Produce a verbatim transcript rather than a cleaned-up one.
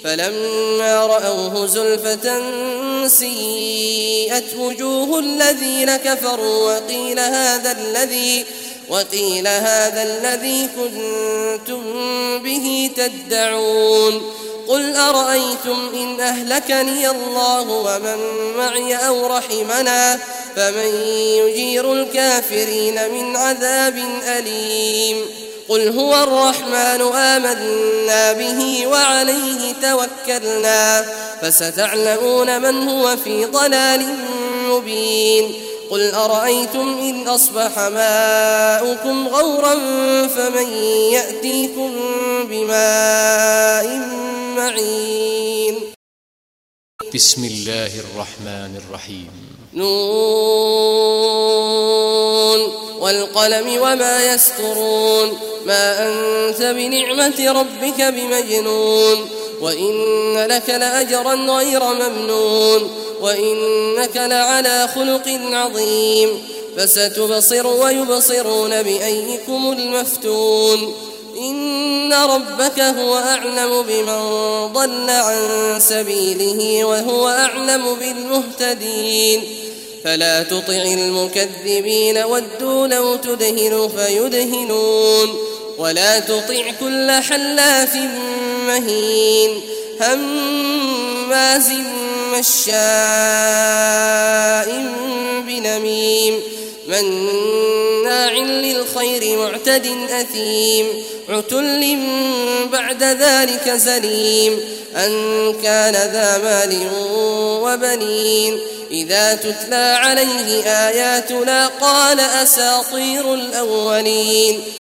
فلما رأوه زلفة سيئت وجوه الذين كفروا وقيل هذا الذي وقيل هذا الذي كنتم به تدعون قل أرأيتم إن أهلكني الله ومن معي أو رحمنا فمن يجير الكافرين من عذاب أليم قل هو الرحمن آمنا به وعليه توكلنا فستعلمون من هو في ضلال مبين قل أرأيتم إن أصبح ماؤكم غورا فمن يأتيكم بماء معين. بسم الله الرحمن الرحيم. نون والقلم وما يسطرون ما أنت بنعمة ربك بمجنون وإن لك لأجرا غير ممنون وإنك لعلى خلق عظيم فستبصر ويبصرون بأيكم المفتون إن ربك هو أعلم بمن ضل عن سبيله وهو أعلم بالمهتدين فلا تطع المكذبين ودوا لو تدهن فيدهنون ولا تطع كل حلاف مهين هماز مشاء بنميم مناع للخير معتد أثيم عتل بعد ذلك زليم أن كان ذا مال وبنين إذا تتلى عليه آياتنا قال أساطير الأولين